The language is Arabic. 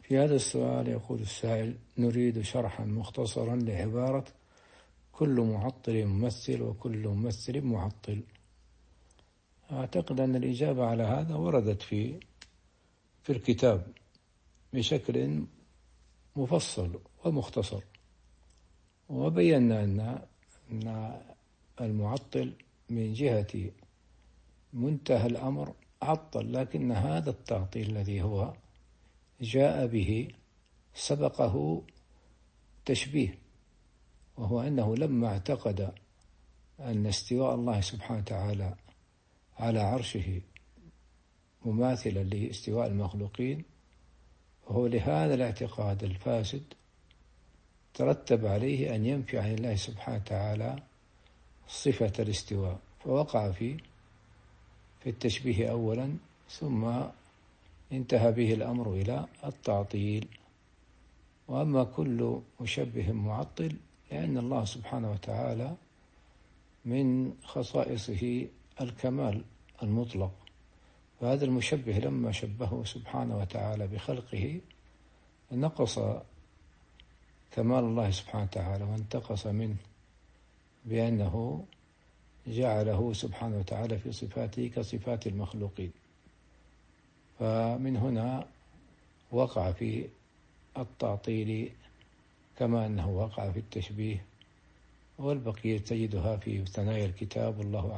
في هذا السؤال يقول السائل: نريد شرحا مختصرا لعبارة كل معطل ممثل وكل ممثل معطل. أعتقد أن الإجابة على هذا وردت في الكتاب بشكل مفصل ومختصر، وبينا أن المعطل من جهة منتهى الأمر عطل، لكن هذا التعطيل الذي هو جاء به سبقه تشبيه، وهو أنه لما اعتقد أن استواء الله سبحانه وتعالى على عرشه مماثلا لاستواء المخلوقين، وهو لهذا الاعتقاد الفاسد ترتب عليه أن ينفي عن الله سبحانه وتعالى صفة الاستواء، فوقع في التشبيه أولا، ثم انتهى به الأمر إلى التعطيل. وأما كل مشبه معطل لأن الله سبحانه وتعالى من خصائصه الكمال المطلق، فهذا المشبه لما شبهه سبحانه وتعالى بخلقه نقص كمال الله سبحانه وتعالى وانتقص منه، بأنه جعله سبحانه وتعالى في صفاته كصفات المخلوقين، فمن هنا وقع في التعطيل كما أنه وقع في التشبيه، والبقية تجدها في ثنايا الكتاب. والله أعلم.